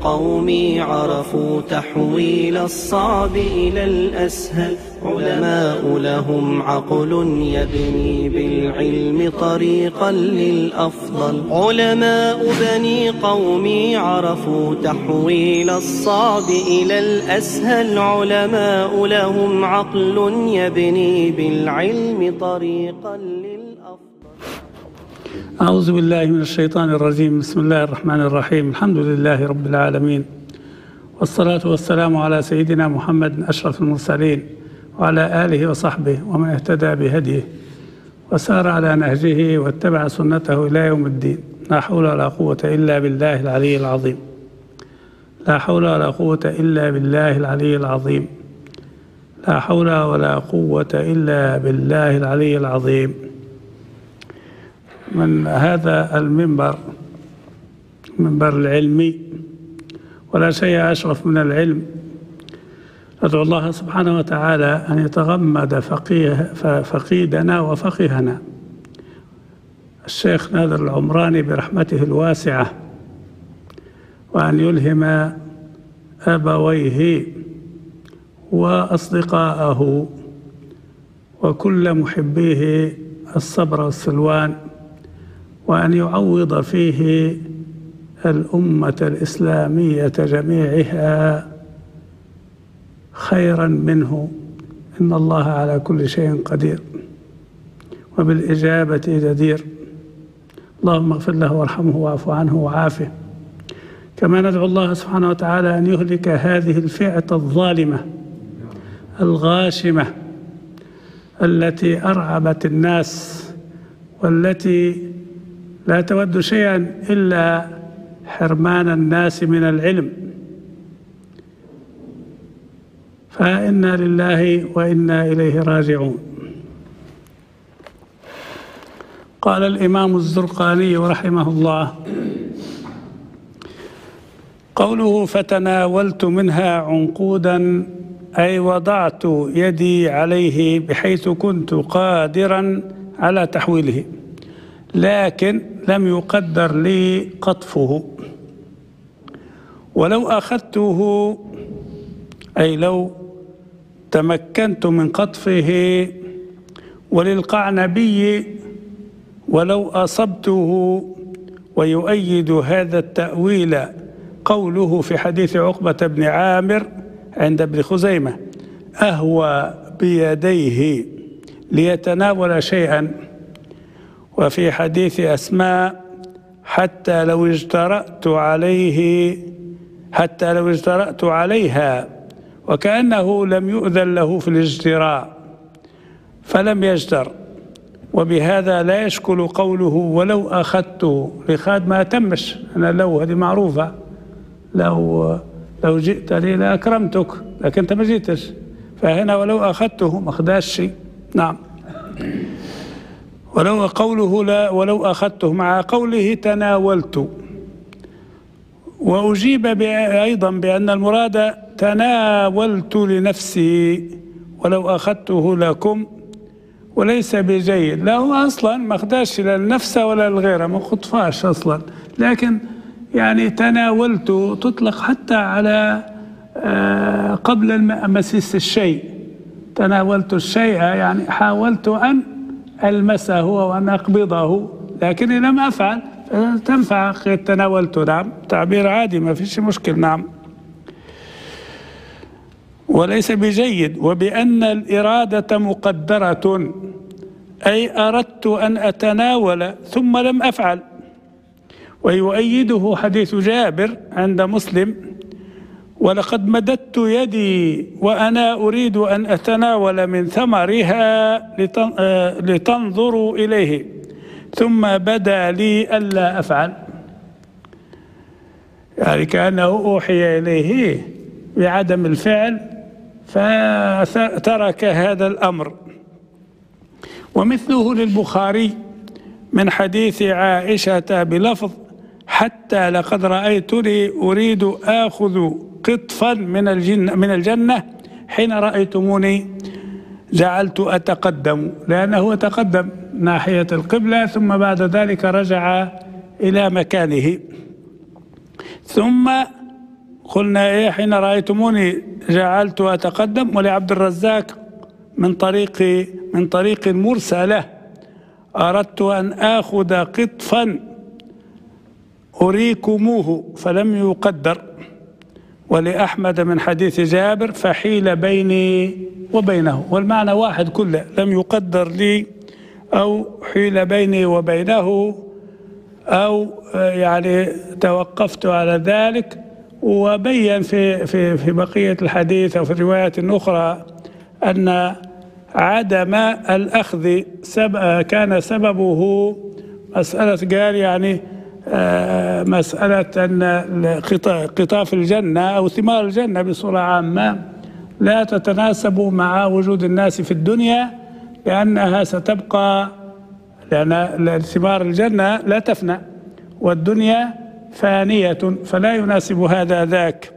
قومي عرفوا تحويل الصعب إلى الأسهل، علماء لهم عقل يبني بالعلم طريقا للأفضل. علماء بني قومي عرفوا تحويل الصعب إلى الأسهل، علماء لهم عقل يبني بالعلم طريقا للأفضل. أعوذ بالله من الشيطان الرجيم. بسم الله الرحمن الرحيم. الحمد لله رب العالمين، والصلاة والسلام على سيدنا محمد أشرف المرسلين وعلى آله وصحبه ومن اهتدى بهديه وسار على نهجه واتبع سنته إلى يوم الدين. لا حول ولا قوة إلا بالله العلي العظيم. لا حول ولا قوة إلا بالله العلي العظيم. لا حول ولا قوة إلا بالله العلي العظيم. من هذا المنبر، منبر العلمي، ولا شيء أشرف من العلم، ندعو الله سبحانه وتعالى أن يتغمد فقيدنا وفقيهنا الشيخ نادر العمراني برحمته الواسعة، وأن يلهم أبويه وأصدقاءه وكل محبيه الصبر والسلوان، وأن يعوض فيه الأمة الإسلامية جميعها خيرا منه، إن الله على كل شيء قدير وبالإجابة جدير. اللهم اغفر له وارحمه واعف عنه وعافه. كما ندعو الله سبحانه وتعالى أن يهلك هذه الفئة الظالمة الغاشمة التي أرعبت الناس، والتي لا تود شيئا إلا حرمان الناس من العلم. فإنا لله وإنا إليه راجعون. قال الإمام الزرقاني رحمه الله: قوله فتناولت منها عنقودا، أي وضعت يدي عليه بحيث كنت قادرا على تحويله، لكن لم يقدر لي قطفه. ولو أخذته، أي لو تمكنت من قطفه، وللقعنبي ولو أصبته. ويؤيد هذا التأويل قوله في حديث عقبة بن عامر عند ابن خزيمة: أهوى بيديه ليتناول شيئا. وفي حديث أسماء: حتى لو اجترأت عليها، وكأنه لم يؤذن له في الاجتراء فلم يجتر. وبهذا لا يشكل قوله ولو أخذته، لخاد ما تمش. أنا لو هذه معروفة، لو جئت لي لأكرمتك، لكن أنت ما جئتش، فهنا ولو أخذته ما أخذاش شيء. نعم. ولو أخذته مع قوله تناولت. وأجيب أيضا بأن المراد تناولت لنفسي ولو أخذته لكم، وليس بجيد. لا، هو أصلا ما أخذاش لا لنفسه ولا لغيره، ما خطفاش أصلا، لكن يعني تناولت تطلق حتى على قبل مسيس الشيء. تناولت الشيء يعني حاولت أن ألمسه وأن أقبضه، لكني لم أفعل، تنفع تناولت. نعم، تعبير عادي ما فيش مشكل. نعم. وليس بجيد. وبأن الإرادة مقدرة، أي أردت أن أتناول ثم لم أفعل. ويؤيده حديث جابر عند مسلم: ولقد مددت يدي وأنا أريد أن أتناول من ثمرها لتنظروا إليه، ثم بدا لي ألا أفعل. يعني كأنه أوحي إليه بعدم الفعل فترك هذا الأمر. ومثله للبخاري من حديث عائشة بلفظ: حتى لقد رأيتني أريد آخذ قطفا من الجنة حين رأيتموني جعلت أتقدم، لأنه تقدم ناحية القبلة ثم بعد ذلك رجع إلى مكانه. ثم قلنا إيه حين رأيتموني جعلت أتقدم. ولعبد الرزاق من طريق مرسلة أردت أن آخذ قطفا أريكموه فلم يقدر. ولأحمد من حديث جابر فحيل بيني وبينه، والمعنى واحد كله، لم يقدر لي أو حيل بيني وبينه، أو يعني توقفت على ذلك. وبين في بقية الحديث أو في الروايات الأخرى أن عدم الأخذ كان سببه مسألة، قال يعني مسألة أن قطاف الجنة أو ثمار الجنة بصورة عامة لا تتناسب مع وجود الناس في الدنيا، لأنها ستبقى، لأن ثمار الجنة لا تفنى والدنيا فانية، فلا يناسب هذا ذاك.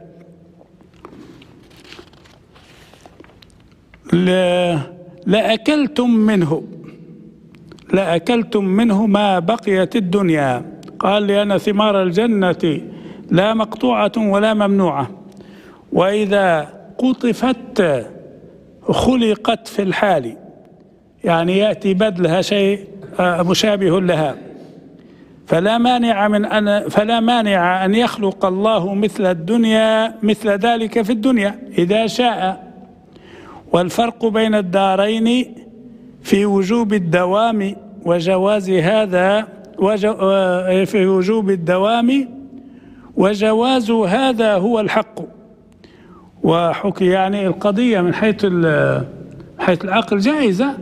لأكلتم منه ما بقيت الدنيا. قال لأن ثمار الجنة لا مقطوعة ولا ممنوعة، وإذا قطفت خلقت في الحال، يعني يأتي بدلها شيء مشابه لها. فلا مانع أن يخلق الله مثل ذلك في الدنيا إذا شاء. والفرق بين الدارين في وجوب الدوام وجواز هذا في وجوب الدوام وجواز هذا هو الحق. وحكي يعني القضية من حيث العقل جائزة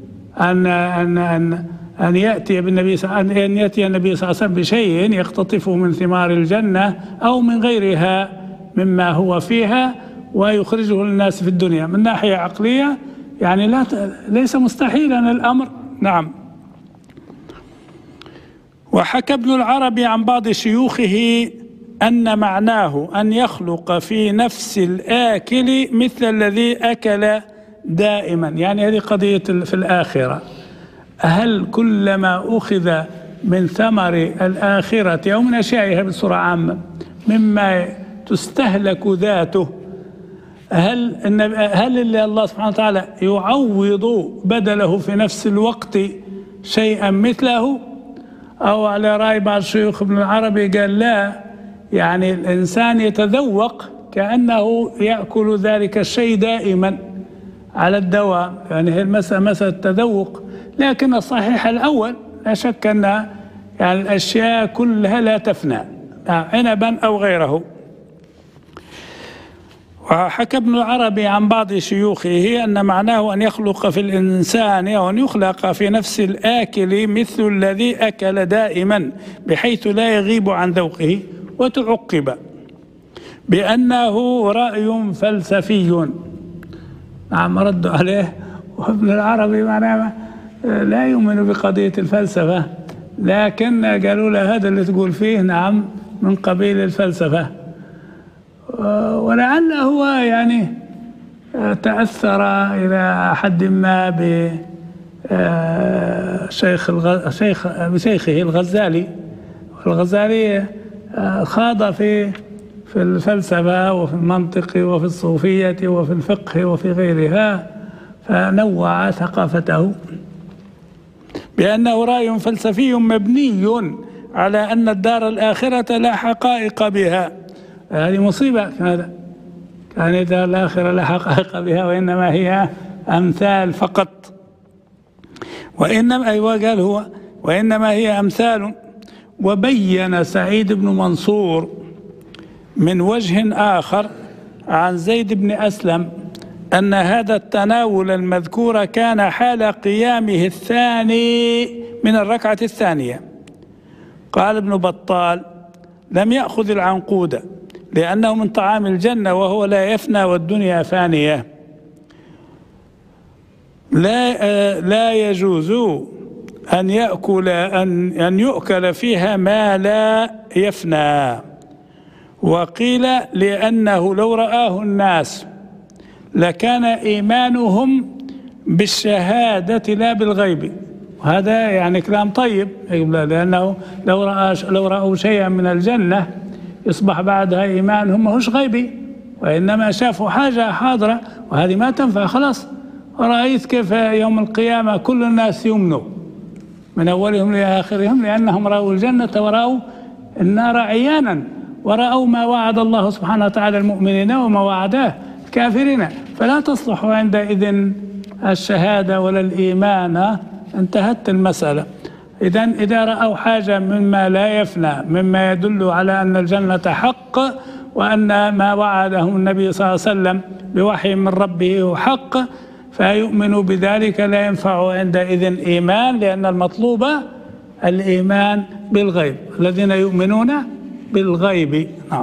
أن يأتي النبي صلى الله عليه وسلم بشيء يقتطفه من ثمار الجنة أو من غيرها مما هو فيها ويخرجه للناس في الدنيا. من ناحية عقلية يعني ليس مستحيلا الأمر. نعم. وحكى ابن العربي عن بعض شيوخه أن معناه أن يخلق في نفس الآكل مثل الذي أكل دائما، يعني هذه قضية في الآخرة. هل كلما أخذ من ثمر الآخرة أو من أشيائها بصورة عامة مما تستهلك ذاته، هل الله سبحانه وتعالى يعوض بدله في نفس الوقت شيئا مثله؟ أو على رأي بعض شيوخ ابن العربي قال لا، يعني الإنسان يتذوق كأنه يأكل ذلك الشيء دائما على الدوام، يعني هي مسألة التذوق. لكن الصحيح الأول لا شك أن يعني الأشياء كلها لا تفنى، عنبا أو غيره. وحكى ابن العربي عن بعض شيوخه أن معناه أن يخلق في الإنسان أو أن يخلق في نفس الآكل مثل الذي أكل دائما بحيث لا يغيب عن ذوقه. وتعقب بأنه رأي فلسفي. نعم، ردوا عليه. وابن العربي معناه لا يؤمن بقضية الفلسفة، لكن قالوا له هذا اللي تقول فيه نعم من قبيل الفلسفة. ولعل هو يعني تأثر إلى حد ما بشيخه الغزالي. والغزالي خاض في الفلسفة وفي المنطق وفي الصوفية وفي الفقه وفي غيرها، فنوع ثقافته بأنه رأي فلسفي مبني على أن الدار الآخرة لا حقائق بها. هذه مصيبة. هذا كان الدار الآخرة لا حقائق بها وإنما هي أمثال فقط. وإنما هي أمثال. وبين سعيد بن منصور من وجه آخر عن زيد بن أسلم أن هذا التناول المذكور كان حال قيامه الثاني من الركعة الثانية. قال ابن بطال: لم يأخذ العنقود لأنه من طعام الجنة وهو لا يفنى والدنيا فانية. لا يجوز أن يؤكل فيها ما لا يفنى. وقيل لأنه لو رآه الناس لكان إيمانهم بالشهادة لا بالغيب. وهذا يعني كلام طيب، لأنه لو رأوا شيئا من الجنة يصبح بعدها إيمان هم مش غيبي، وإنما شافوا حاجة حاضرة، وهذه ما تنفع خلاص. ورأيت كيف يوم القيامة كل الناس يؤمنوا من أولهم لآخرهم، لأنهم رأوا الجنة ورأوا النار عيانا، ورأوا ما وعد الله سبحانه وتعالى المؤمنين وما وعده الكافرين، فلا تصلح عندئذ الشهادة ولا الإيمان. انتهت المسألة. إذا رأوا حاجة مما لا يفنى، مما يدل على أن الجنة حق، وأن ما وعده النبي صلى الله عليه وسلم بوحي من ربه حق، فيؤمنوا بذلك، لا ينفع عندئذ إيمان، لأن المطلوب الإيمان بالغيب، الذين يؤمنون بالغيب. نعم.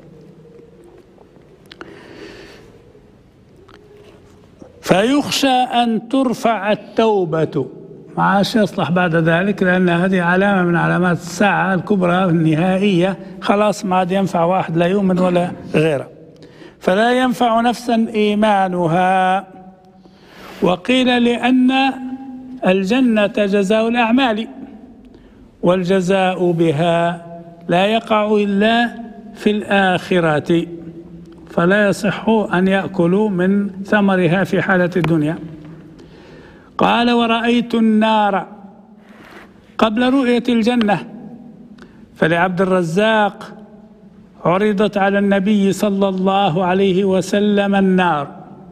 فيخشى أن ترفع التوبة، ما عادش يصلح بعد ذلك، لأن هذه علامة من علامات الساعة الكبرى النهائية، خلاص ما عاد ينفع واحد لا يؤمن ولا غيره. فلا ينفع نفسا إيمانها. وقيل لأن الجنة جزاء الأعمال، والجزاء بها لا يقع إلا في الآخرة، فلا يصح أن يأكلوا من ثمرها في حالة الدنيا. قال: ورأيت النار قبل رؤية الجنة. فلعبد الرزاق: عرضت على النبي صلى الله عليه وسلم النار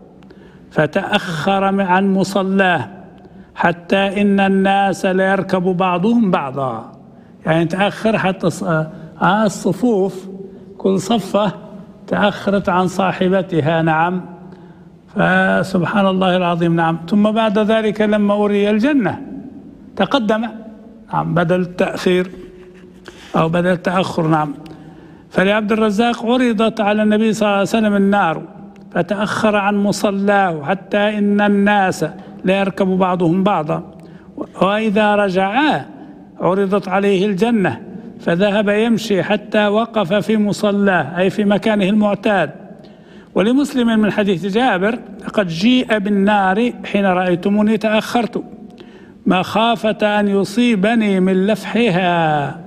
فتأخر عن مصلاه حتى إن الناس لا يركب بعضهم بعضا، يعني تأخر حتى الصفوف كل صفة تأخرت عن صاحبتها. نعم. فسبحان الله العظيم. نعم. ثم بعد ذلك لما أري الجنة تقدم. نعم. بدل التأخير أو بدل التأخر. نعم. فلعبد الرزاق: عرضت على النبي صلى الله عليه وسلم النار فتأخر عن مصلاه حتى إن الناس لا يركب بعضهم بعضا، وإذا رجعا عرضت عليه الجنة فذهب يمشي حتى وقف في مصلاه، أي في مكانه المعتاد. ولمسلم من حديث جابر: لقد جيء بالنار حين رأيتموني تأخرت مخافة أن يصيبني من لفحها.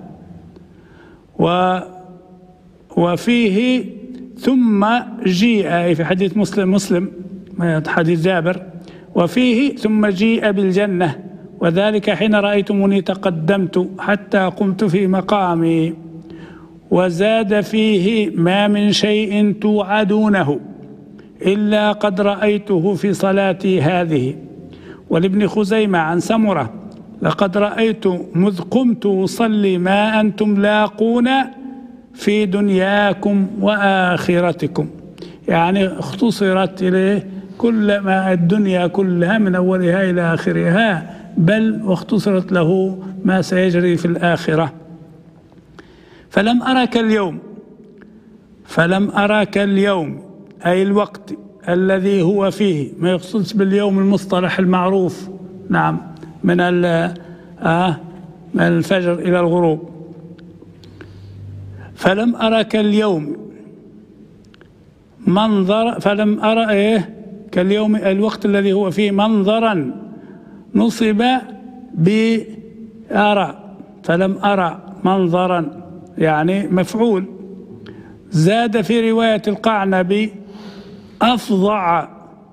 وفيه ثم جيء، أي في حديث مسلم حديث جابر، وفيه ثم جيء بالجنة وذلك حين رأيتموني تقدمت حتى قمت في مقامي. وزاد فيه: ما من شيء توعدونه إلا قد رأيته في صلاتي هذه. ولابن خزيمة عن سمرة: لقد رأيت مذ قمت أصلي ما أنتم لاقون في دنياكم وآخرتكم، يعني اختصرت إليه كل ما الدنيا كلها من أولها إلى آخرها، بل واختصرت له ما سيجري في الآخرة. فلم أرك اليوم أي الوقت الذي هو فيه، ما يقصدش باليوم المصطلح المعروف. نعم. من الفجر إلى الغروب. فلم أرك اليوم منظر، فلم أرى كاليوم الوقت الذي هو فيه منظرا نصب بأرى، فلم أرى منظرا يعني مفعول. زاد في رواية القعنبي: أفظع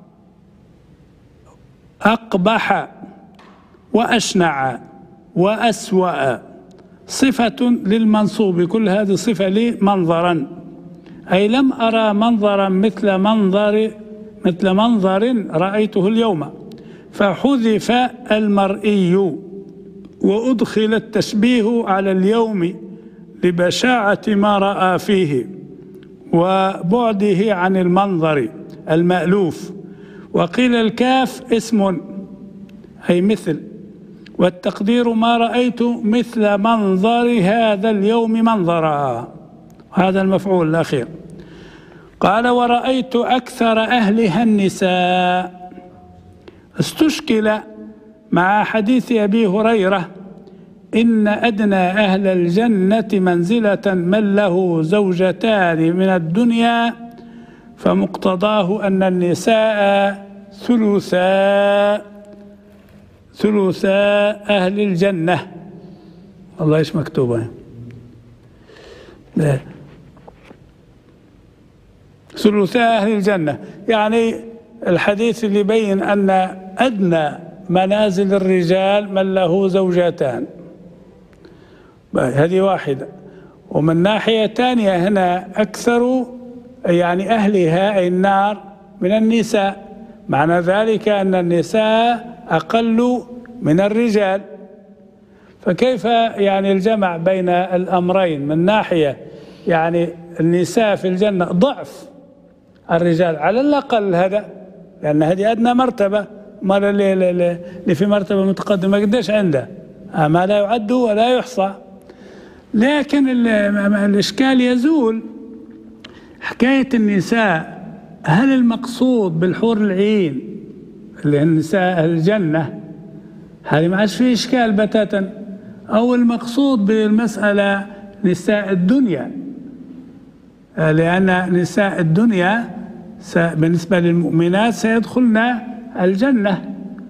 أقبح وأشنع وأسوأ، صفة للمنصوب، كل هذه صفة لمنظرا، أي لم أرى منظرا مثل منظر رأيته اليوم. فحذف المرئي وأدخل التشبيه على اليوم لبشاعة ما رأى فيه وبعده عن المنظر المألوف. وقيل الكاف اسم أي مثل، والتقدير: ما رأيت مثل منظر هذا اليوم منظرا، هذا المفعول الأخير. قال: ورأيت أكثر أهلها النساء. استشكل مع حديث أبي هريرة: إن أدنى أهل الجنة منزلة من له زوجتان من الدنيا، فمقتضاه أن النساء ثلثا أهل الجنة. الله إيش مكتوبة. ثلثاء أهل الجنة. يعني الحديث اللي يبين أن أدنى منازل الرجال من له زوجتان، هذه واحدة. ومن ناحية تانية هنا أكثر يعني أهلها أي النار من النساء، معنى ذلك أن النساء أقل من الرجال. فكيف يعني الجمع بين الأمرين؟ من ناحية يعني النساء في الجنة ضعف الرجال على الأقل، هذا لأن هذه أدنى مرتبة، ما اللي في مرتبة متقدمة قديش عنده ما لا يعد ولا يحصى. لكن الإشكال يزول حكاية النساء، هل المقصود بالحور العين اللي النساء أهل الجنة هذه ما عادش فيه إشكال بتاتا، أو المقصود بالمسألة نساء الدنيا، لأن نساء الدنيا بالنسبة للمؤمنات سيدخلن الجنة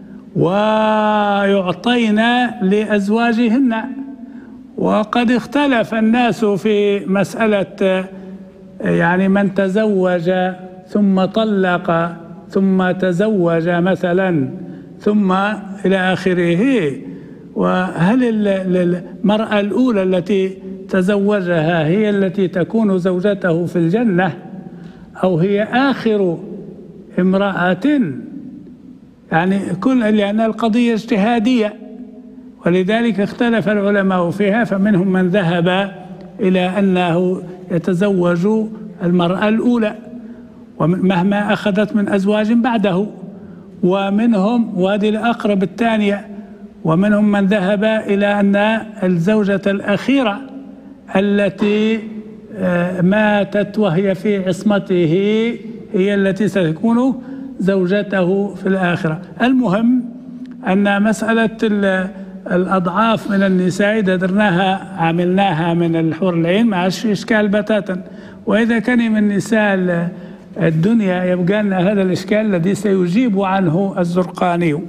ويعطين لأزواجهن. وقد اختلف الناس في مسألة يعني من تزوج ثم طلق ثم تزوج مثلا ثم إلى آخره، وهل المرأة الأولى التي تزوجها هي التي تكون زوجته في الجنة أو هي آخر امرأة؟ يعني لأن القضية اجتهادية، ولذلك اختلف العلماء فيها. فمنهم من ذهب إلى أنه يتزوج المرأة الأولى مهما أخذت من أزواج بعده، ومنهم وهذه الأقرب الثانية، ومنهم من ذهب إلى أن الزوجة الأخيرة التي ماتت وهي في عصمته هي التي ستكون زوجته في الآخرة. المهم أن مسألة الأضعاف من النساء إذا درناها عملناها من الحور العين ما عادش إشكال بتاتا. وإذا كان من نساء الدنيا يبقى لنا هذا الإشكال الذي سيجيب عنه الزرقاني.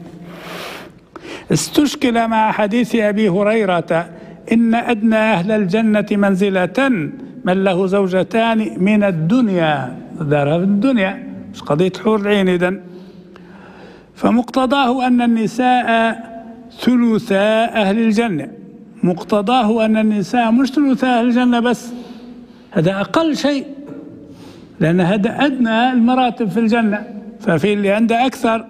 استشكل مع حديث أبي هريرة إن أدنى أهل الجنة منزلة من له زوجتان من الدنيا، دارها في الدنيا مش قضية حور العين. إذن فمقتضاه أن النساء ثلثاء أهل الجنة، مقتضاه أن النساء مش ثلثاء أهل الجنة بس، هذا أقل شيء، لأن هذا أدنى المراتب في الجنة، ففي اللي عنده أكثر.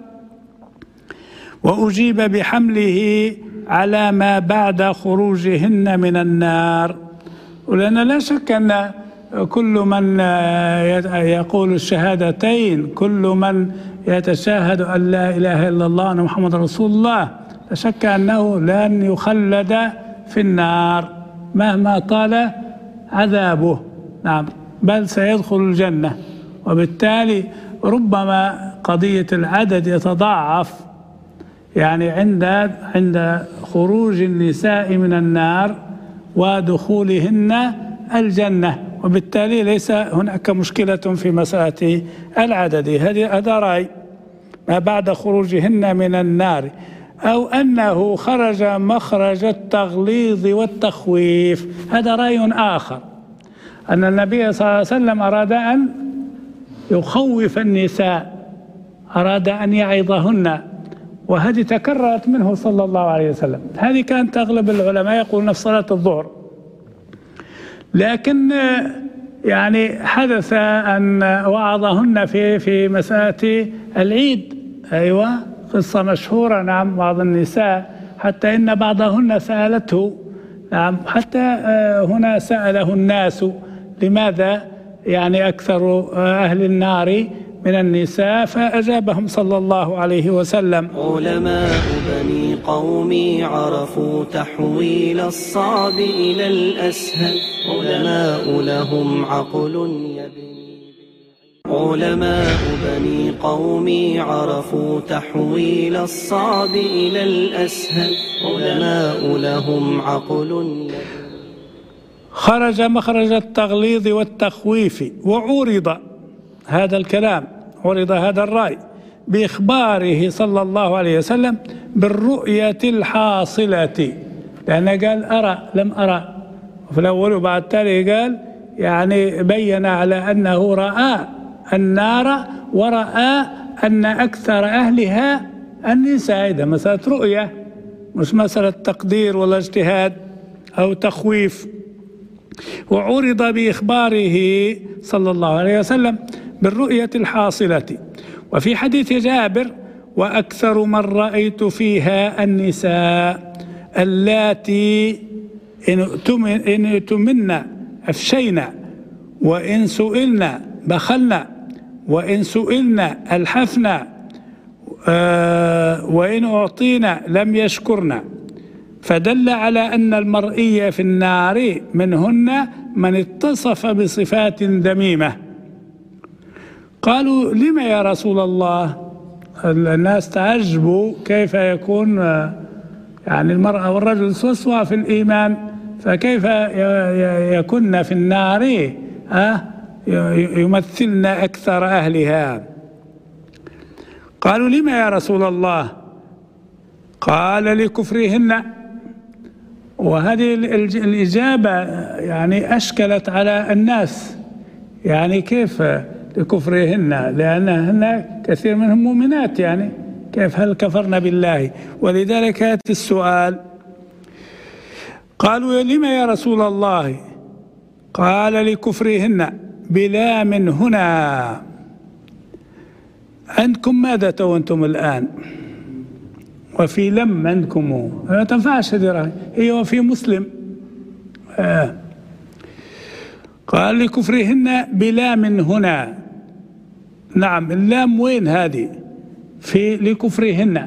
وأجيب بحمله على ما بعد خروجهن من النار. ولأن لا شك أن كل من يقول الشهادتين، كل من يتشاهد أن لا إله إلا الله وأن محمد رسول الله، لا شك أنه لن يخلد في النار مهما طال عذابه، نعم، بل سيدخل الجنة. وبالتالي ربما قضية العدد يتضاعف يعني عند خروج النساء من النار ودخولهن الجنة، وبالتالي ليس هناك مشكلة في مسألة العدد. هذا رأي ما بعد خروجهن من النار، أو أنه خرج مخرج التغليظ والتخويف، هذا رأي آخر، أن النبي صلى الله عليه وسلم أراد أن يخوف النساء، أراد أن يعظهن، وهذه تكررت منه صلى الله عليه وسلم. هذه كانت أغلب العلماء يقولون في صلاة الظهر، لكن يعني حدث أن وعظهن في مسألة العيد. أيوة، قصة مشهورة، نعم، بعض النساء حتى إن بعضهن سألته، نعم، حتى هنا سأله الناس لماذا يعني أكثر أهل النار من النساء، فأجابهم صلى الله عليه وسلم: علماء بني قومي عرفوا تحويل الصعب إلى الأسهل، علماء لهم عقل يبني. علماء بني قومي عرفوا تحويل الصعب إلى الأسهل، علماء لهم عقل يبني. خرج مخرج التغليظ والتخويف، وعرض هذا الكلام، عرض هذا الرأي بإخباره صلى الله عليه وسلم بالرؤية الحاصلة، لأن قال أرى لم أرى في الأول، وبعد التالي قال يعني بين على أنه رأى النار ورأى أن أكثر أهلها النساء. إذا مسألة رؤية مش مسألة تقدير ولا اجتهاد أو تخويف. وعرض بإخباره صلى الله عليه وسلم بالرؤية الحاصلة. وفي حديث جابر: وأكثر من رأيت فيها النساء اللاتي إن اؤتمن أفشينا، وإن سئلنا بخلنا، وإن سئلنا ألحفنا، وإن أعطينا لم يشكرنا. فدل على أن المرئي في النار منهن من اتصف بصفات ذميمة. قالوا: لم يا رسول الله؟ الناس تعجبوا كيف يكون يعني المرأة والرجل سوى في الإيمان، فكيف يكون في النار يمثلن أكثر أهلها؟ قالوا: لم يا رسول الله؟ قال: لكفرهن. وهذه الإجابة يعني أشكلت على الناس، يعني كيف لكفرهن؟ لأنهن كثير منهم مؤمنات، يعني كيف هل كفرنا بالله؟ ولذلك هذا السؤال. قالوا: لم يا رسول الله؟ قال: لكفرهن بلا من هنا. عندكم ماذا تونتم الآن؟ وفي لم عندكم ما تنفعش هي وفي مسلم. قال: لكفرهن بلا من هنا. نعم، اللام وين هذه؟ في لكفرهن،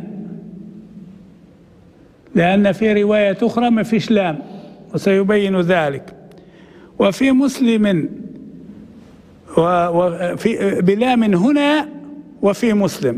لأن في رواية أخرى ما فيش لام وسيبين ذلك. وفي مسلم وفي بلا من هنا وفي مسلم.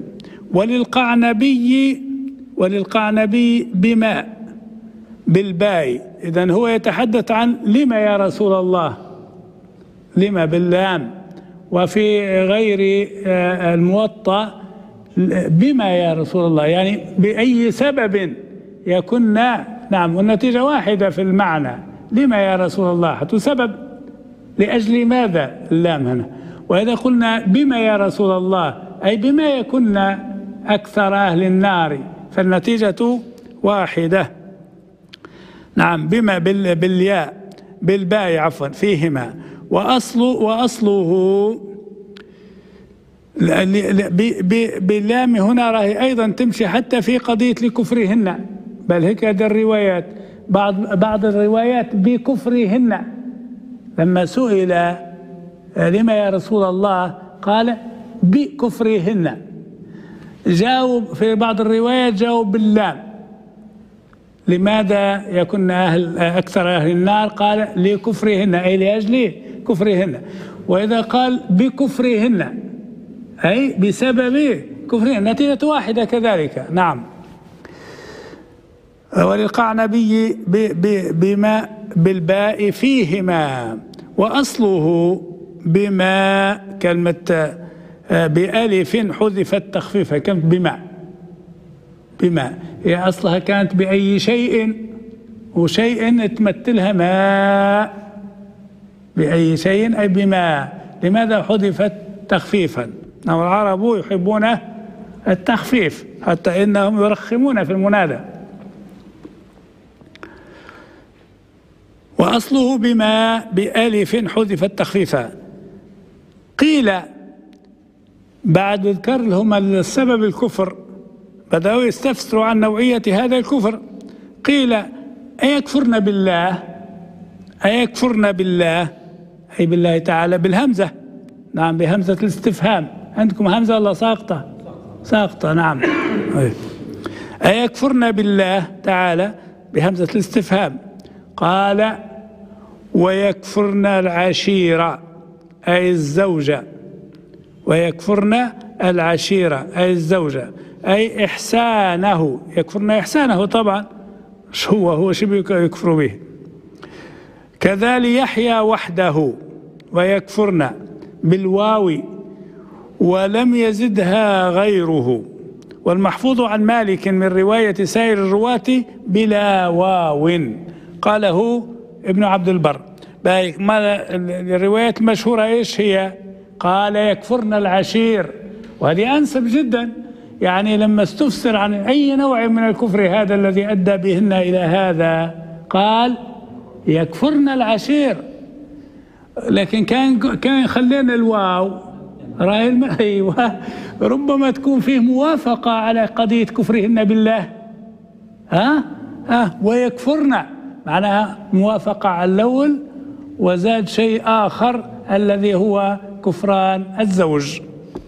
وللقعنبي بما بالباء. إذن هو يتحدث عن لما يا رسول الله، لما باللام. وفي غير الموطأ بما يا رسول الله، يعني بأي سبب يكون. نعم، والنتيجة واحدة في المعنى. لما يا رسول الله هتسبب لأجل ماذا اللام هنا. وإذا قلنا بما يا رسول الله أي بما يكون أكثر أهل النار، فالنتيجة واحدة. نعم، بما بالياء بالباء عفوا فيهما. وأصله باللام هنا راهي أيضا تمشي حتى في قضية لكفرهن، بل هيك هذه الروايات. بعض الروايات بكفرهن. لما سئل لما يا رسول الله قال بكفرهن. جاوب في بعض الروايات جاوب باللام. لماذا يكون أكثر أهل النار؟ قال لكفرهن أي لأجل كفرهن. وإذا قال بكفرهن أي بسبب كفرهن، نتيجة واحدة كذلك. نعم. وللقعنبي بما بالباء فيهما. وأصله بما كلمة بألف حذفت تخفيفها، كانت بما هي أصلها كانت بأي شيء، وشيء تمثلها ماء. بأي شيء أي بما. لماذا حذفت تخفيفا؟ العرب يحبون التخفيف حتى إنهم يرخمون في المنادى. وأصله بما بألف حذفت تخفيفا. قيل بعد ذكر لهم السبب الكفر بدأوا يستفسروا عن نوعية هذا الكفر. قيل أيكفرن بالله؟ أيكفرن بالله أي بالله تعالى بالهمزة. نعم، بهمزة الاستفهام. عندكم همزة ولا ساقطة؟ ساقطة. نعم. أيكفرن بالله تعالى بهمزة الاستفهام. قال ويكفرن العشيرة أي الزوجة. ويكفرن العشيرة أي الزوجة أي إحسانه. يكفرن إحسانه طبعا، هو شبه يكفر به. كذلك يحيى وحده. ويكفرن بالواو ولم يزدها غيره. والمحفوظ عن مالك من رواية سائر الرواة بلا واو. قاله ابن عبد البر. الروايات المشهورة إيش هي؟ قال يكفرن العشير، وهذه أنسب جدا. يعني لما استفسر عن أي نوع من الكفر هذا الذي أدى بهن إلى هذا قال يكفرن العشير، لكن كان خلينا الواو أيوة ربما تكون فيه موافقة على قضية كفرهن بالله. ويكفرن معناها موافقة على الأول، وزاد شيء آخر الذي هو كفران الزوج،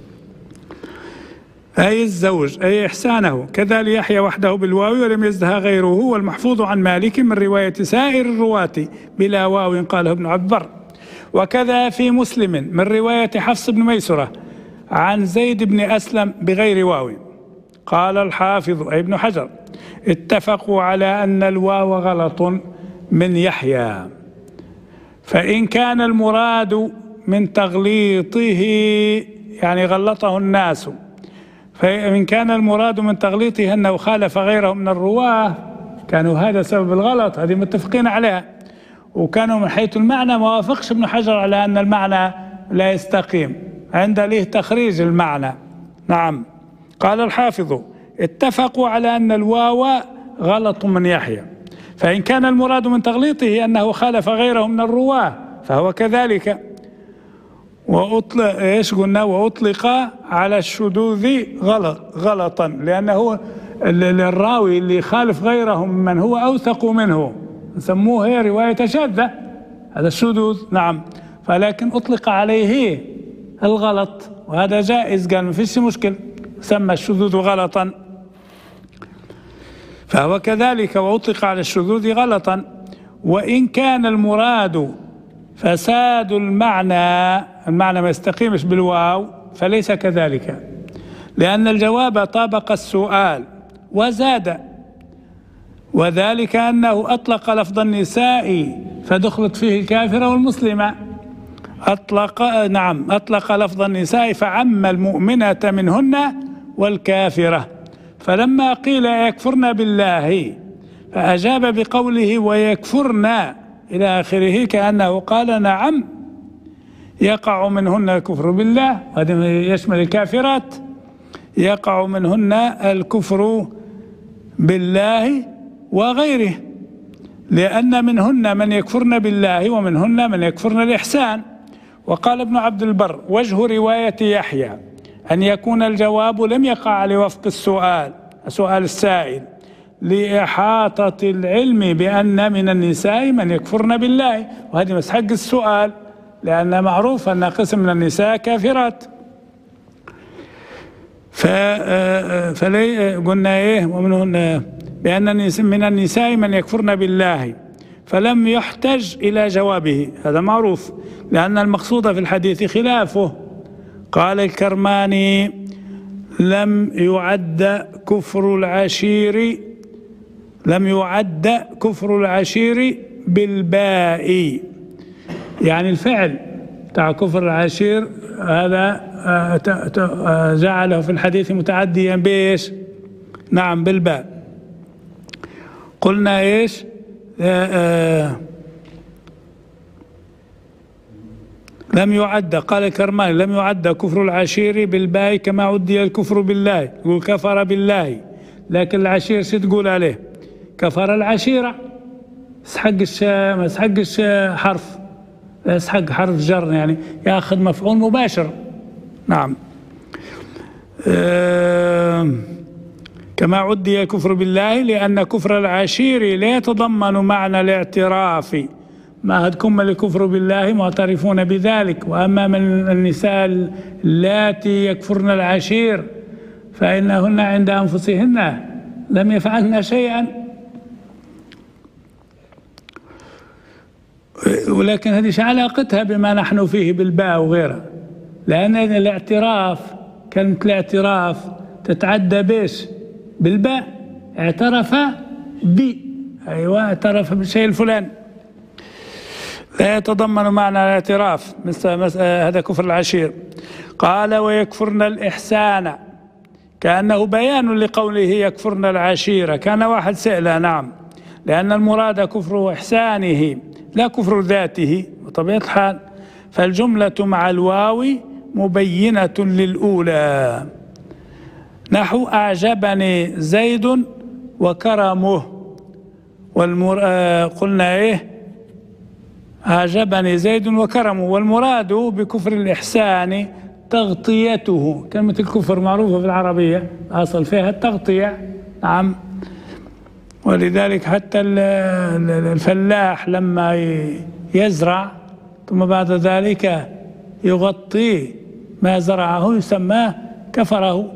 أي الزوج أي إحسانه. كذا ليحيى وحده بالواو ولم يزدها غيره، والمحفوظ عن مالك من رواية سائر الرواة بلا واو قاله ابن عبد البر. وكذا في مسلم من رواية حفص بن ميسرة عن زيد بن أسلم بغير واو. قال الحافظ أي ابن حجر اتفقوا على أن الواو غلط من يحيى، فإن كان المراد من تغليطه يعني غلطه الناس، فإن كان المراد من تغليطه أنه خالف غيره من الرواه كانوا هذا سبب الغلط، هذه متفقين عليها. وكانوا من حيث المعنى ما وافقش ابن حجر على أن المعنى لا يستقيم، عند له تخريج المعنى. نعم. قال الحافظ اتفقوا على أن الواو غلط من يحيى، فإن كان المراد من تغليطه أنه خالف غيره من الرواه فهو كذلك. وأطلق على الشذوذ غلطا، لأنه الراوي اللي خالف غيره من هو أوثق منه نسموه رواية شاذة، هذا الشذوذ. نعم. فلكن أطلق عليه الغلط وهذا جائز، قال ما فيش مشكل، سمى الشذوذ غلطا فهو كذلك. وأطلق على الشذوذ غلطا. وإن كان المراد فساد المعنى ما يستقيمش بالواو فليس كذلك، لأن الجواب طابق السؤال وزاد، وذلك أنه أطلق لفظ النساء فدخلت فيه الكافرة والمسلمة. أطلق لفظ النساء فعم المؤمنة منهن والكافرة. فلما قيل يكفرن بالله فأجاب بقوله ويكفرن إلى آخره، كأنه قال نعم يقع منهن الكفر بالله، هذا يشمل الكافرات، يقع منهن الكفر بالله وغيره، لأن منهن من يكفرن بالله ومنهن من يكفرن الإحسان. وقال ابن عبد البر وجه رواية يحيى أن يكون الجواب لم يقع لوفق سؤال السائل لإحاطة العلم بأن من النساء من يكفرن بالله، وهذه مسحق السؤال لأن معروف أن قسم من النساء كافرات. قلنا ومنهن بأن من النساء من يكفرن بالله، فلم يحتج إلى جوابه، هذا معروف، لأن المقصود في الحديث خلافه. قال الكرماني لم يعد كفر العشير بالباء، يعني الفعل تاع كفر العشير هذا جعله في الحديث متعديا بإيش؟ نعم بالباء. قلنا إيش؟ لم يعد، قال الكرماني لم يعد كفر العشير بالباء كما عدي الكفر بالله، يقول كفر بالله، لكن العشير شو تقول عليه؟ كفر العشيرة، ما يسحقش حرف، يسحق حرف جر، يعني ياخذ مفعول مباشر. نعم. كما عدي الكفر بالله، لأن كفر العشير لا يتضمن معنى الاعتراف، ما هدكم الكفر بالله معترفون بذلك. وأما من النساء اللاتي يكفرن العشير فإنهن عند أنفسهن لم يفعلن شيئا، ولكن هذه علاقتها بما نحن فيه بالباء وغيرها، لأن الاعتراف كلمة الاعتراف تتعدى بيش؟ بالباء، اعترف أيوة اعترف بالشيء الفلاني، لا يتضمن معنى الاعتراف، مثل هذا كفر العشير. قال ويكفرن الإحسان، كأنه بيان لقوله يكفرن العشيرة، كان واحد سئل. نعم، لأن المراد كفر إحسانه لا كفر ذاته بطبيعة الحال، فالجملة مع الواو مبينة للأولى. نحو أعجبني زيد وكرمه، قلنا إيه؟ أعجبني زيد وكرمه، والمراد بكفر الإحسان تغطيته. كلمة الكفر معروفة في العربية، أصل فيها التغطية. نعم، ولذلك حتى الفلاح لما يزرع ثم بعد ذلك يغطي ما زرعه يسمى كفره.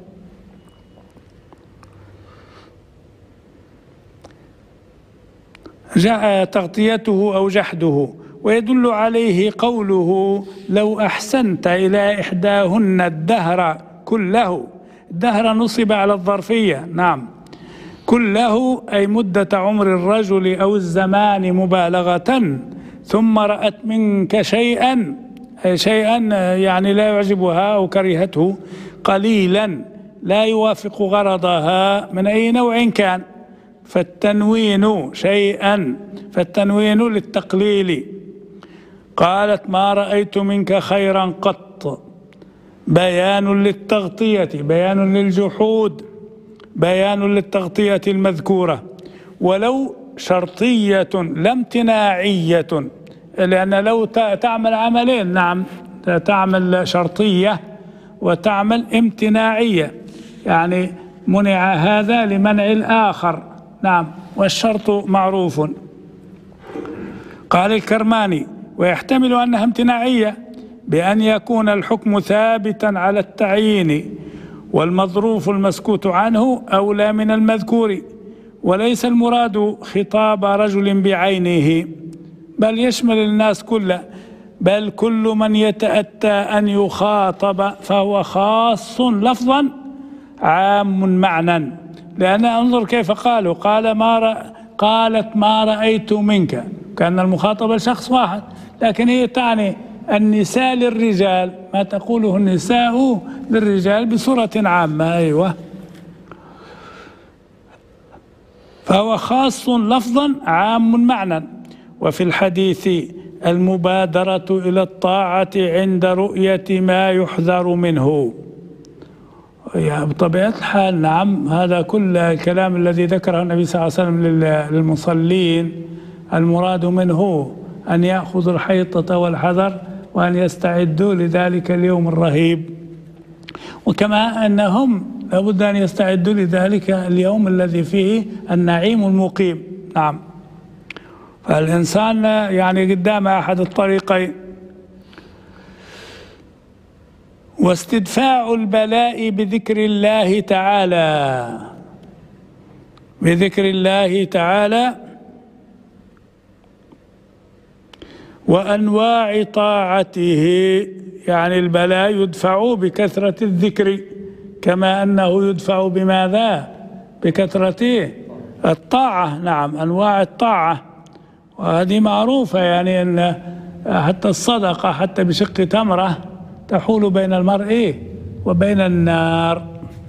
تغطيته أو جحده. ويدل عليه قوله لو أحسنت إلى إحداهن الدهر كله. الدهر نصب على الظرفية، نعم، كله أي مدة عمر الرجل أو الزمان مبالغة، ثم رأت منك شيئا، أي شيئا يعني لا يعجبها أو كرهته، قليلا لا يوافق غرضها من أي نوع كان، فالتنوين شيئا، فالتنوين للتقليل. قالت ما رأيت منك خيرا قط، بيان للتغطية، بيان للجحود، بيان للتغطية المذكورة. ولو شرطية لا امتناعية، لأن لو تعمل عملين، نعم، تعمل شرطية وتعمل امتناعية، يعني منع هذا لمنع الآخر، نعم، والشرط معروف. قال الكرماني ويحتمل أنها امتناعية بأن يكون الحكم ثابتا على التعيين، والمظروف المسكوت عنه أولى من المذكور، وليس المراد خطاب رجل بعينه، بل يشمل الناس كله، بل كل من يتأتى أن يخاطب فهو خاص لفظا عام معنى. لأن انظر كيف قالوا، قالت ما رأيت منك، كأن المخاطب شخص واحد، لكن هي تعني النساء للرجال، ما تقوله النساء للرجال بصورة عامة. أيوة، فهو خاص لفظا عام معنى. وفي الحديث المبادرة إلى الطاعة عند رؤية ما يحذر منه. يعني بطبيعة الحال، نعم، هذا كل الكلام الذي ذكره النبي صلى الله عليه وسلم للمصلين المراد منه أن يأخذوا الحيطة والحذر وأن يستعدوا لذلك اليوم الرهيب، وكما أنهم لابد أن يستعدوا لذلك اليوم الذي فيه النعيم المقيم. نعم، فالإنسان يعني قدام أحد الطريقين. واستدفاع البلاء بذكر الله تعالى، بذكر الله تعالى وأنواع طاعته، يعني البلاء يدفع بكثرة الذكر، كما أنه يدفع بماذا؟ بكثرة الطاعة. نعم، أنواع الطاعة، وهذه معروفة، يعني أن حتى الصدقة حتى بشق تمرة تحول بين المرء وبين النار.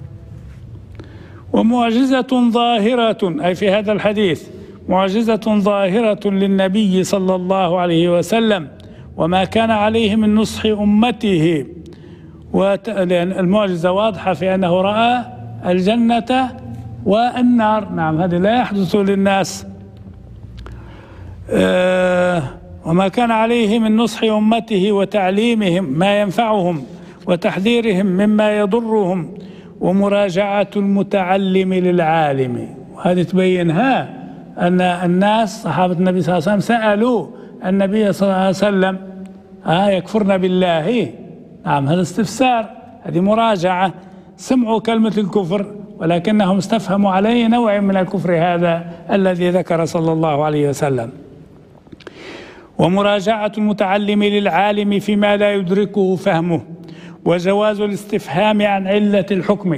ومعجزة ظاهرة، أي في هذا الحديث معجزة ظاهرة للنبي صلى الله عليه وسلم وما كان عليه من نصح أمته، لأن المعجزة واضحة في أنه رأى الجنة والنار. نعم، هذا لا يحدث للناس. وما كان عليه من نصح أمته وتعليمهم ما ينفعهم وتحذيرهم مما يضرهم، ومراجعة المتعلم للعالم. وهذه تبينها أن الناس صحابة النبي صلى الله عليه وسلم سألوا النبي صلى الله عليه وسلم يكفرن بالله؟ نعم، هذا استفسار، هذه مراجعة. سمعوا كلمة الكفر ولكنهم استفهموا عليه نوع من الكفر هذا الذي ذكر صلى الله عليه وسلم. ومراجعة المتعلم للعالم فيما لا يدركه فهمه، وجواز الاستفهام عن علة الحكم.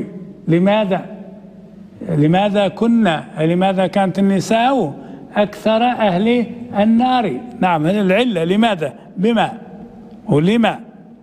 لماذا كانت النساء أكثر أهل النار؟ نعم، هذه العلة، لماذا؟ بما ولما.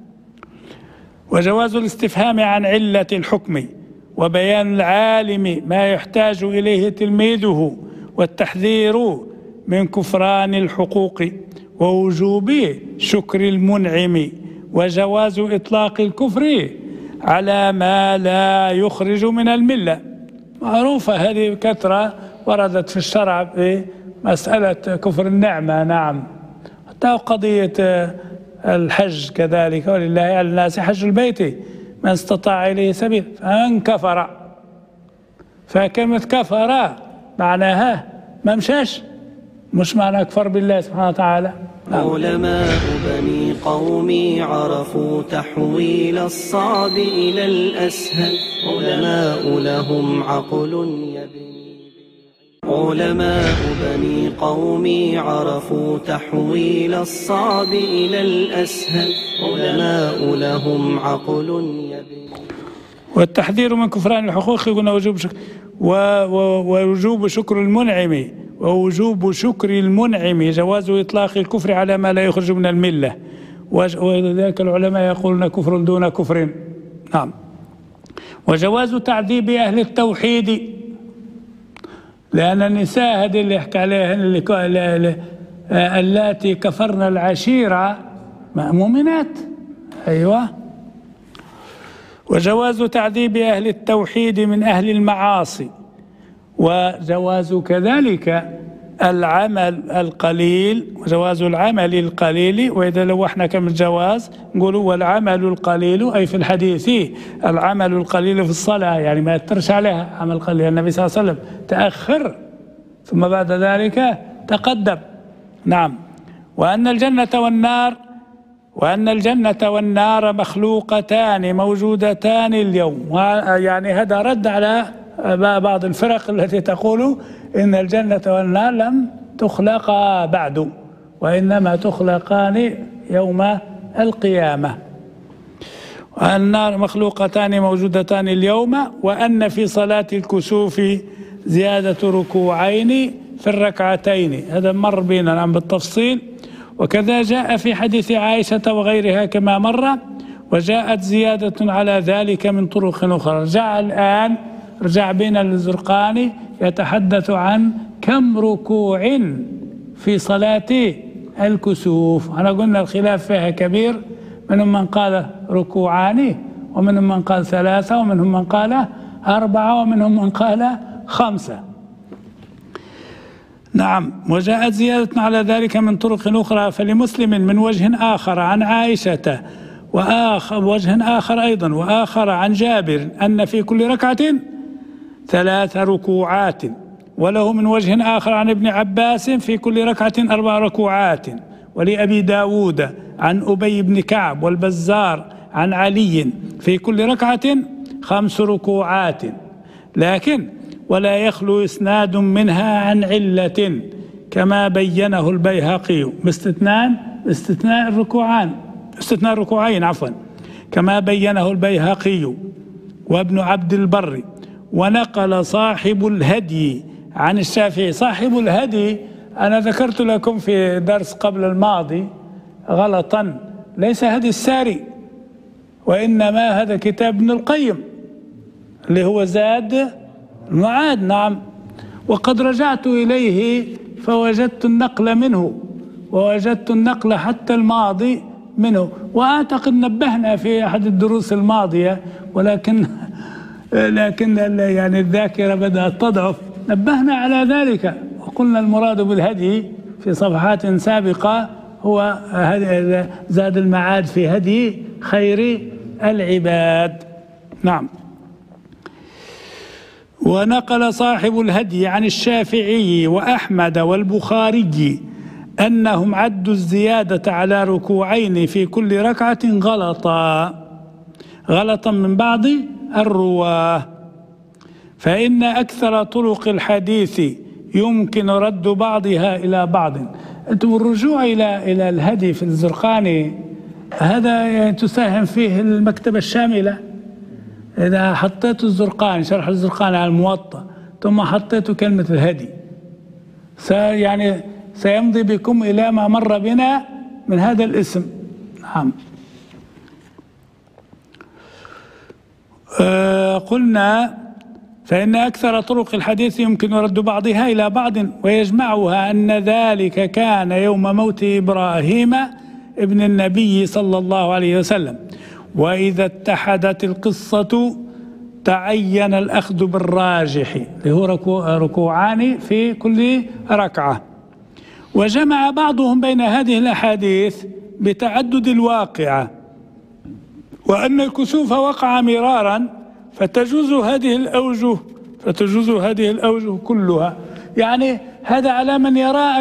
وجواز الاستفهام عن علة الحكم، وبيان العالم ما يحتاج إليه تلميذه، والتحذير من كفران الحقوق، ووجوب شكر المنعم، وجواز إطلاق الكفر على ما لا يخرج من الملة. معروفة هذه كثرة وردت في الشرع بمسألة كفر النعمة. نعم، حتى قضية الحج كذلك، ولله على الناس حج البيت من استطاع إليه سبيل فمن كفر. فكلمة كفر معناها ما مشاش، مش معنى كفر بالله سبحانه وتعالى. علماء بني قومي عرفوا تحويل الصعب إلى الأسهل، علماء لهم عقل يبني. علماء بني قومي عرفوا تحويل الصعب إلى الأسهل، علماء لهم عقل يبني. والتحذير من كفران الحقوق قلنا ووجوب شكر المنعم، ووجوب شكر المنعم جواز إطلاق الكفر على ما لا يخرج من الملة، ولذلك العلماء يقولون كفر دون كفر. نعم. وجواز تعذيب أهل التوحيد، لأن النساء هذه اللي يحكي عليها اللاتي كفرن العشيرة مؤمنات. أيوة. وجواز تعذيب أهل التوحيد من أهل المعاصي، وجواز كذلك العمل القليل، وجواز العمل القليل. وإذا لو احنا كم الجواز نقولوا والعمل القليل، أي في الحديث العمل القليل في الصلاة، يعني ما يترش عليها عمل قليل. النبي صلى الله عليه وسلم تأخر ثم بعد ذلك تقدم. نعم. وأن الجنة والنار مخلوقتان موجودتان اليوم. يعني هذا رد على بعض الفرق التي تقول إن الجنة والنار لم تخلقا بعد، وإنما تخلقان يوم القيامة. النار مخلوقتان موجودتان اليوم، وأن في صلاة الكسوف زيادة ركوعين في الركعتين. هذا مر بنا نعم بالتفصيل. وكذا جاء في حديث عائشة وغيرها كما مر، وجاءت زيادة على ذلك من طرق أخرى. رجع بنا الزرقاني يتحدث عن كم ركوع في صلاة الكسوف. أنا قلنا الخلاف فيها كبير، منهم من قال ركوعان، ومنهم من قال 3، ومنهم من قال 4، ومنهم من قال 5. نعم. وجاءت زيادة على ذلك من طرق أخرى، فلمسلم من وجه آخر عن عائشة، وجه آخر أيضا وآخر عن جابر أن في كل ركعة 3 ركوعات، وله من وجه آخر عن ابن عباس في كل ركعة 4 ركوعات، ولأبي داود عن أبي بن كعب والبزار عن علي في كل ركعة 5 ركوعات، لكن ولا يخلو إسناد منها عن علة كما بينه البيهقي، باستثناء الركوعين كما بينه البيهقي وابن عبد البر. ونقل صاحب الهدي عن الشافعي. صاحب الهدي أنا ذكرت لكم في درس قبل الماضي غلطا، ليس هدي الساري، وإنما هذا كتاب ابن القيم اللي هو زاد المعاد. نعم. وقد رجعت إليه فوجدت النقل منه، ووجدت النقل حتى الماضي منه، وأعتقد نبهنا في أحد الدروس الماضية، ولكن يعني الذاكرة بدأت تضعف. نبهنا على ذلك وقلنا المراد بالهدي في صفحات سابقة هو زاد المعاد في هدي خير العباد. نعم. ونقل صاحب الهدي عن الشافعي وأحمد والبخاري أنهم عدوا الزيادة على ركوعين في كل ركعة غلطا من بعض الرواه، فإن أكثر طرق الحديث يمكن رد بعضها إلى بعض. الرجوع إلى الهدي في الزرقاني هذا يعني تساهم فيه المكتبة الشاملة. إذا حطيت الزرقاني شرح الزرقاني على الموطأ ثم حطيت كلمة الهدي سيمضي بكم إلى ما مر بنا من هذا الاسم. نعم. قلنا فإن أكثر طرق الحديث يمكن رد بعضها إلى بعض، ويجمعها أن ذلك كان يوم موت إبراهيم ابن النبي صلى الله عليه وسلم. وإذا اتحدت القصة تعين الأخذ بالراجح، اللي هو ركوعان في كل ركعة. وجمع بعضهم بين هذه الأحاديث بتعدد الواقعة، وأن الكسوف وقع مرارا فتجوز هذه الأوجه كلها. يعني هذا على من يرى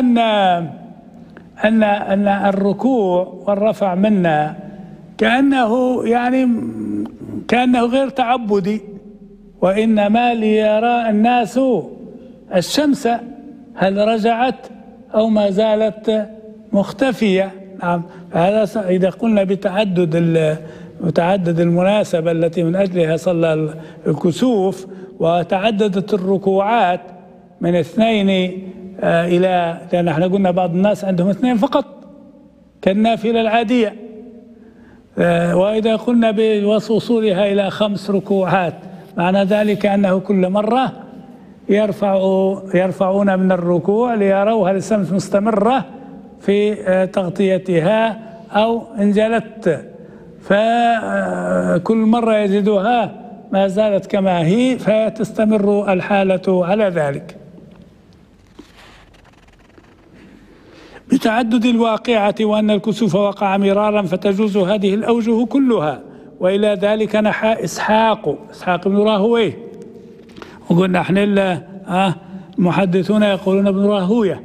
أن الركوع والرفع منا كأنه غير تعبدي، وإنما ليرى الناس الشمس هل رجعت أو ما زالت مختفية. نعم، هذا إذا قلنا بتعدد المناسبة التي من أجلها صلى الكسوف، وتعددت الركوعات من 2 إلى، لأن احنا قلنا بعض الناس عندهم 2 فقط كالنافلة العادية، وإذا قلنا بوصولها إلى 5 ركوعات، معنى ذلك أنه كل مرة يرفعون من الركوع ليروا هل الشمس مستمرة في تغطيتها أو انجلت، فكل مرة يجدوها ما زالت كما هي، فتستمر الحالة على ذلك. بتعدد الواقعة وأن الكسوف وقع مرارا فتجوز هذه الأوجه كلها. وإلى ذلك نحى إسحاق بن راهويه، وقلنا احنا المحدثون يقولون ابن راهويه،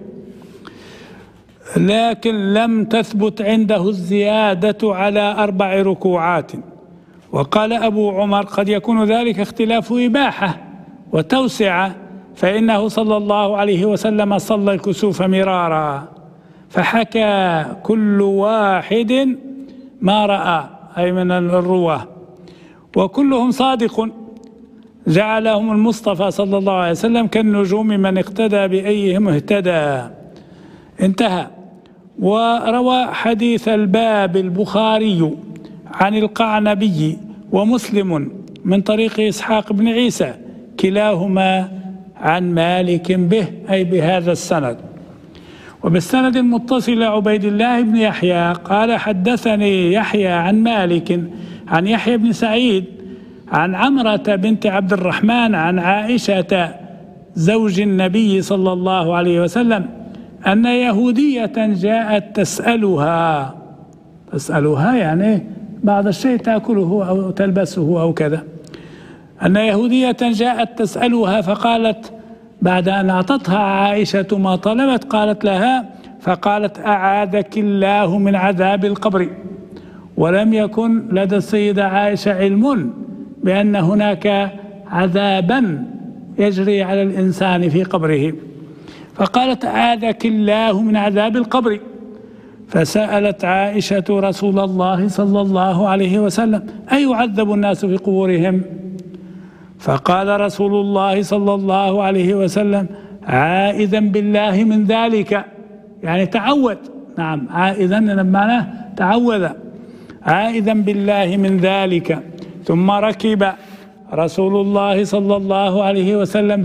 لكن لم تثبت عنده الزيادة على 4 ركوعات. وقال أبو عمر قد يكون ذلك اختلاف إباحة وتوسعة، فإنه صلى الله عليه وسلم صلى الكسوف مرارا، فحكى كل واحد ما رأى، أي من الرواه، وكلهم صادق، جعلهم المصطفى صلى الله عليه وسلم كالنجوم من اقتدى بأيهم اهتدى. انتهى. وروى حديث الباب البخاري عن القعنبي ومسلم من طريق إسحاق بن عيسى، كلاهما عن مالك به، أي بهذا السند. وبالسند المتصل عبيد الله بن يحيى قال حدثني يحيى عن مالك عن يحيى بن سعيد عن عمرة بنت عبد الرحمن عن عائشة زوج النبي صلى الله عليه وسلم أن يهودية جاءت تسألها يعني بعض الشيء تأكله أو تلبسه أو كذا. أن يهودية جاءت تسألها فقالت بعد أن أعطتها عائشة ما طلبت، قالت لها فقالت أعاذك الله من عذاب القبر. ولم يكن لدى السيدة عائشة علم بأن هناك عذابا يجري على الإنسان في قبره، فقالت أعاذك الله من عذاب القبر. فسألت عائشة رسول الله صلى الله عليه وسلم أيعذب الناس في قبورهم؟ فقال رسول الله صلى الله عليه وسلم عائذا بالله من ذلك، يعني تعوذ. نعم، عائذا معناه تعوذ، عائذا بالله من ذلك. ثم ركب رسول الله صلى الله عليه وسلم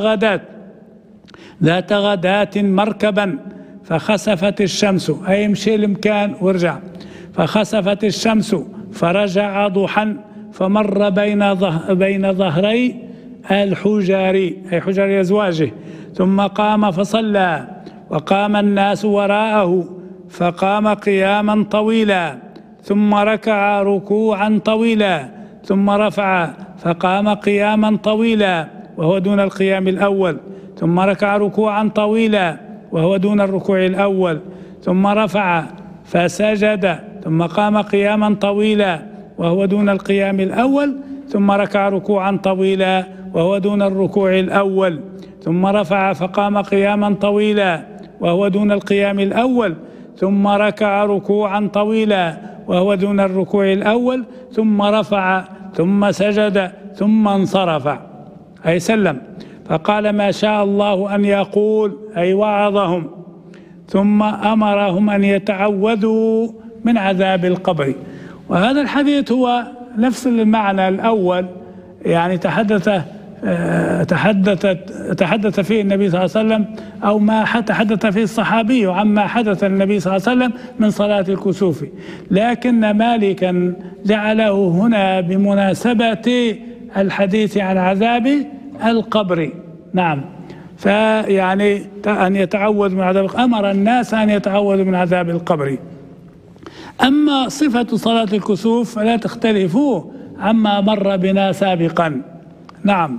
ذات غداة مركبا فخسفت الشمس، أي يمشي المكان ورجع، فخسفت الشمس فرجع ضحى فمر بين ظهري الحجار، أي حجر أزواجه، ثم قام فصلى وقام الناس وراءه، فقام قياما طويلا ثم ركع ركوعا طويلا ثم رفع فقام قياما طويلا وهو دون القيام الأول، ثم ركع ركوعا طويلا وهو دون الركوع الأول، ثم رفع فسجد ثم قام قياما طويلا وهو دون القيام الأول، ثم ركع ركوعا طويلا وهو دون الركوع الأول، ثم رفع فقام قياما طويلا وهو دون القيام الأول، ثم ركع ركوعا طويلا وهو دون الركوع الأول، ثم رفع ثم سجد ثم انصرف، أي سلم، فقال ما شاء الله أن يقول، أي وعظهم، ثم أمرهم أن يتعوذوا من عذاب القبر. وهذا الحديث هو نفس المعنى الأول، يعني تحدث تحدث فيه النبي صلى الله عليه وسلم، أو ما تحدث فيه الصحابي عما حدث النبي صلى الله عليه وسلم من صلاة الكسوف، لكن مالكا جعله هنا بمناسبة الحديث عن عذاب القبر. نعم، فيعني أن يتعوذ من عذاب، أمر الناس أن يتعوذوا من عذاب القبر. أما صفة صلاة الكسوف فلا تختلفوا عما مر بنا سابقا. نعم.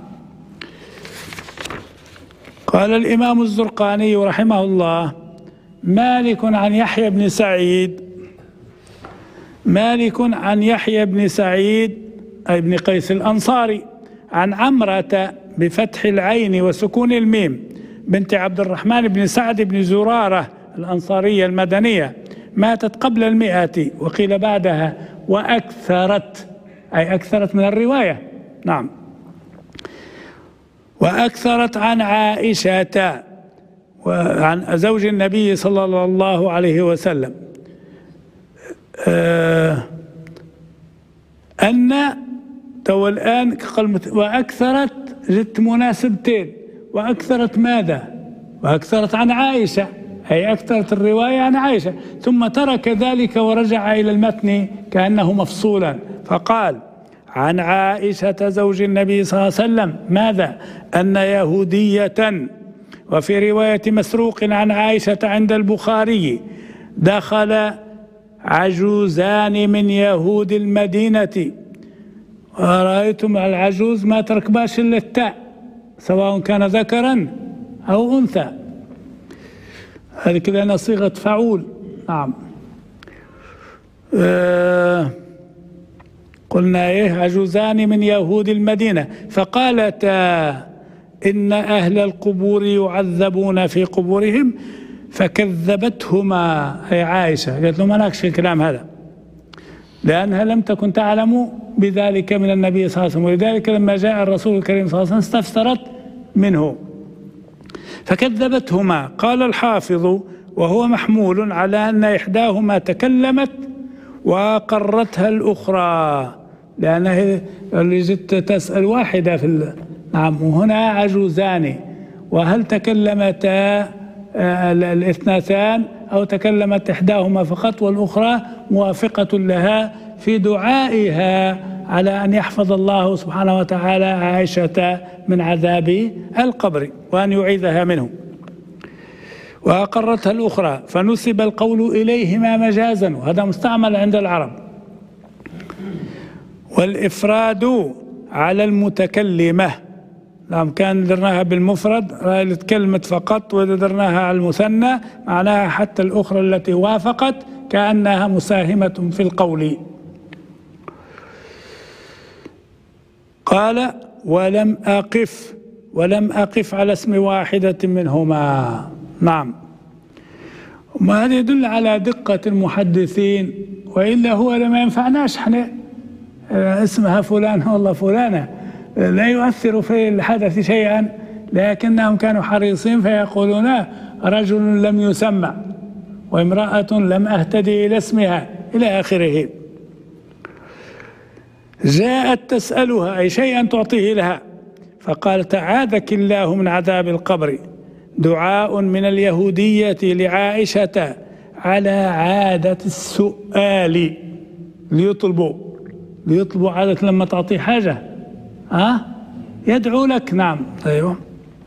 قال الإمام الزرقاني رحمه الله: مالك عن يحيى بن سعيد، مالك عن يحيى بن سعيد أي بن قيس الأنصاري، عن عمرة بفتح العين وسكون الميم بنت عبد الرحمن بن سعد بن زرارة الأنصارية المدنية، ماتت قبل 100 وقيل بعدها، وأكثرت أي أكثرت من الرواية. نعم. وأكثرت عن عائشة وعن زوج النبي صلى الله عليه وسلم أن تو الآن وأكثرت جت مناسبتين، وأكثرت ماذا؟ وأكثرت عن عائشة أي أكثرت الرواية عن عائشة، ثم ترك ذلك ورجع إلى المتن كأنه مفصولا، فقال: عن عائشة زوج النبي صلى الله عليه وسلم ماذا؟ أن يهودية. وفي رواية مسروق عن عائشة عند البخاري: دخل عجوزان من يهود المدينة. ورأيتم العجوز ما تركباش إلا التاء، سواء كان ذكرا أو أنثى، هذه كده صيغة فعول. نعم. قلنا عجوزان من يهود المدينة، فقالتا: إن أهل القبور يعذبون في قبورهم، فكذبتهما أي عائشة، قالت له ما ناكش الكلام هذا، لأنها لم تكن تعلم بذلك من النبي صلى الله عليه وسلم، ولذلك لما جاء الرسول الكريم صلى الله عليه وسلم استفسرت منه فكذبتهما. قال الحافظ: وهو محمول على أن إحداهما تكلمت وقرتها الأخرى، لأنها اللي جت تسأل واحدة في نعم، وهنا عجوزان، وهل تكلمتا الاثنتان أو تكلمت إحداهما فقط والأخرى موافقة لها في دعائها على أن يحفظ الله سبحانه وتعالى عائشة من عذاب القبر وأن يعيذها منه. وأقرتها الأخرى، فنسب القول إليهما مجازا، وهذا مستعمل عند العرب. والإفراد على المتكلمة، نعم، كان درناها بالمفرد كلمة فقط، ودرناها على المثنى معناها حتى الأخرى التي وافقت كأنها مساهمة في القول. قال: ولم أقف على اسم واحدة منهما. نعم. وهذا يدل على دقة المحدثين، وإلا هو لما ينفعناش احنا اسمها فلان والله فلانة، لا يؤثر في الحدث شيئا، لكنهم كانوا حريصين فيقولون: رجل لم يسمى، وامرأة لم أهتدي إلى اسمها، إلى آخره. جاءت تسألها أي شيئا تعطيه لها، فقالت: أعاذك الله من عذاب القبر. دعاء من اليهودية لعائشة على عادة السؤال، ليطلبوا عادة لما تعطيه حاجة يدعو لك. نعم. أيوه.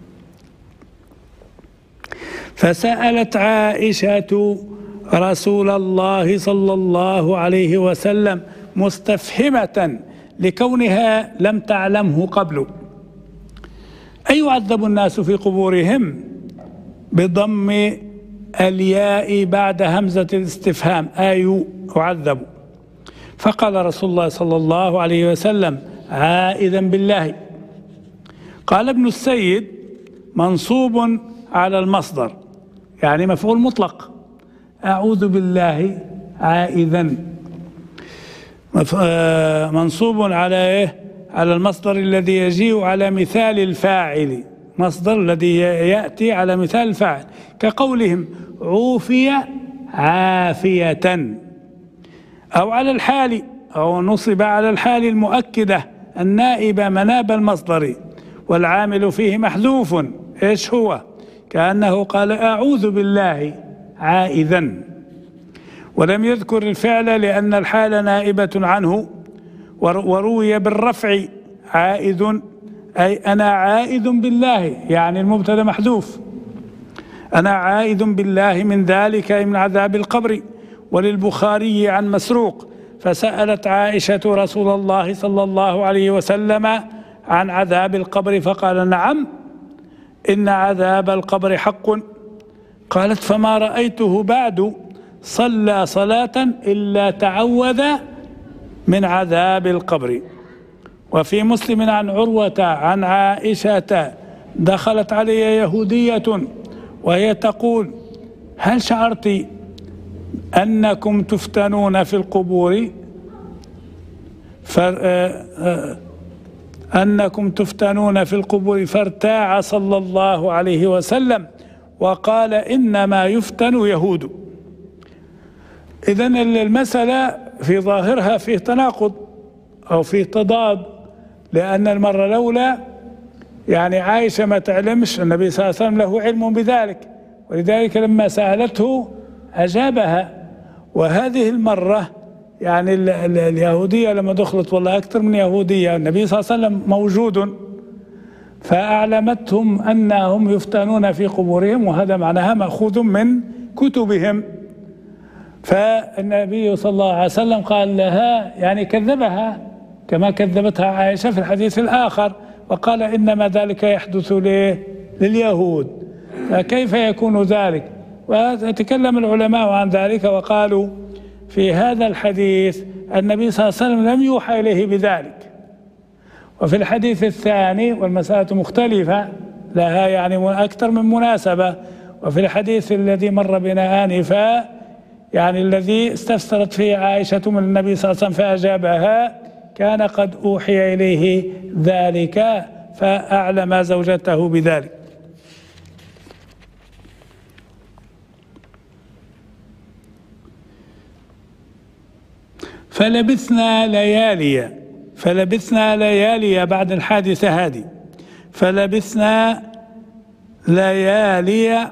فسألت عائشة رسول الله صلى الله عليه وسلم مستفهمة لكونها لم تعلمه قبل: أيعذب الناس في قبورهم؟ بضم الياء بعد همزة الاستفهام، يعذب. فقال رسول الله صلى الله عليه وسلم عائذا بالله. قال ابن السيد: منصوب على المصدر، يعني مفعول مطلق، أعوذ بالله عائذا، منصوب على على المصدر الذي يجيء على مثال الفاعل، مصدر الذي يأتي على مثال الفاعل، كقولهم عوفي عافية، أو على الحال، أو نصب على الحال المؤكدة النائبة مناب المصدر، والعامل فيه محذوف. إيش هو؟ كأنه قال أعوذ بالله عائذا، ولم يذكر الفعل لأن الحال نائبة عنه، وروي بالرفع عائذ، أي أنا عائذ بالله، يعني المبتدا محذوف، أنا عائذ بالله من ذلك، من عذاب القبر. وللبخاري عن مسروق فسألت عائشة رسول الله صلى الله عليه وسلم عن عذاب القبر فقال نعم إن عذاب القبر حق. قالت فما رأيته بعد صلى صلاة إلا تعوذ من عذاب القبر. وفي مسلم عن عروة عن عائشة دخلت علي يهودية وهي تقول هل شعرت أنكم تفتنون في القبور فارتاع صلى الله عليه وسلم وقال إنما يفتن يهود. إذن المسألة في ظاهرها فيه تناقض أو فيه تضاد، لأن المرة الأولى يعني عائشة ما تعلمش، النبي صلى الله عليه وسلم له علم بذلك، ولذلك لما سألته أجابها. وهذه المرة يعني اليهودية لما دخلت والله أكثر من يهودية، النبي صلى الله عليه وسلم موجود، فأعلمتهم أنهم يفتنون في قبورهم، وهذا معناها مأخوذ من كتبهم. فالنبي صلى الله عليه وسلم قال لها يعني كذبها كما كذبتها عائشة في الحديث الآخر، وقال إنما ذلك يحدث لليهود، فكيف يكون ذلك؟ وتكلم العلماء عن ذلك وقالوا في هذا الحديث النبي صلى الله عليه وسلم لم يوحى إليه بذلك. وفي الحديث الثاني والمسألة مختلفة لها يعني أكثر من مناسبة، وفي الحديث الذي مر بنا آنفا يعني الذي استفسرت فيه عائشة من النبي صلى الله عليه وسلم فأجابها كان قد أوحي إليه ذلك فأعلم زوجته بذلك. فلبثنا ليالي بعد الحادثة هذه، فلبثنا ليالي،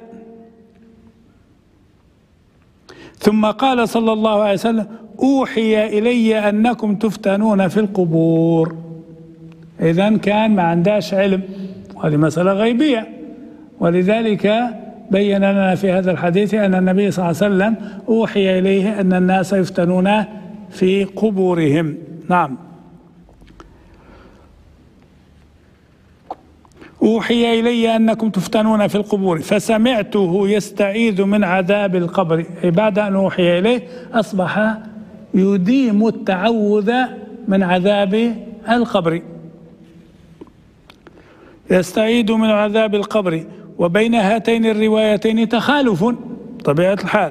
ثم قال صلى الله عليه وسلم أوحي إلي أنكم تفتنون في القبور. إذن كان ما عندهاش علم، وهذه مسألة غيبية، ولذلك بين لنا في هذا الحديث أن النبي صلى الله عليه وسلم أوحي إليه أن الناس يفتنون في قبورهم. نعم، أوحي إلي أنكم تفتنون في القبور فسمعته يستعيذ من عذاب القبر. بعد أن أوحي إليه أصبح يديم التعوذ من عذاب القبر، يستعيذ من عذاب القبر. وبين هاتين الروايتين تخالف طبيعة الحال،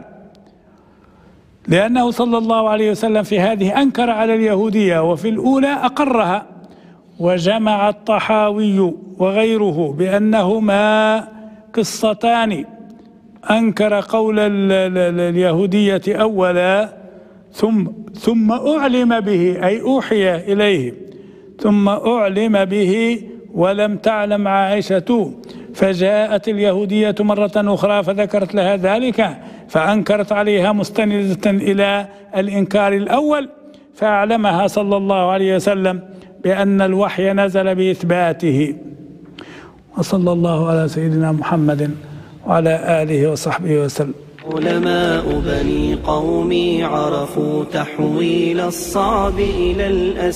لأنه صلى الله عليه وسلم في هذه أنكر على اليهودية، وفي الأولى أقرها. وجمع الطحاوي وغيره بأنهما قصتان، أنكر قول اليهودية أولا ثم أعلم به، أي أوحي إليه ثم أعلم به ولم تعلم عائشة، فجاءت اليهودية مرة أخرى فذكرت لها ذلك فأنكرت عليها مستندة إلى الإنكار الأول، فأعلمها صلى الله عليه وسلم بأن الوحي نزل بإثباته. وصلى الله على سيدنا محمد وعلى آله وصحبه وسلم. علماء بني قومي عرفوا تحويل الصعب إلى الأسهل.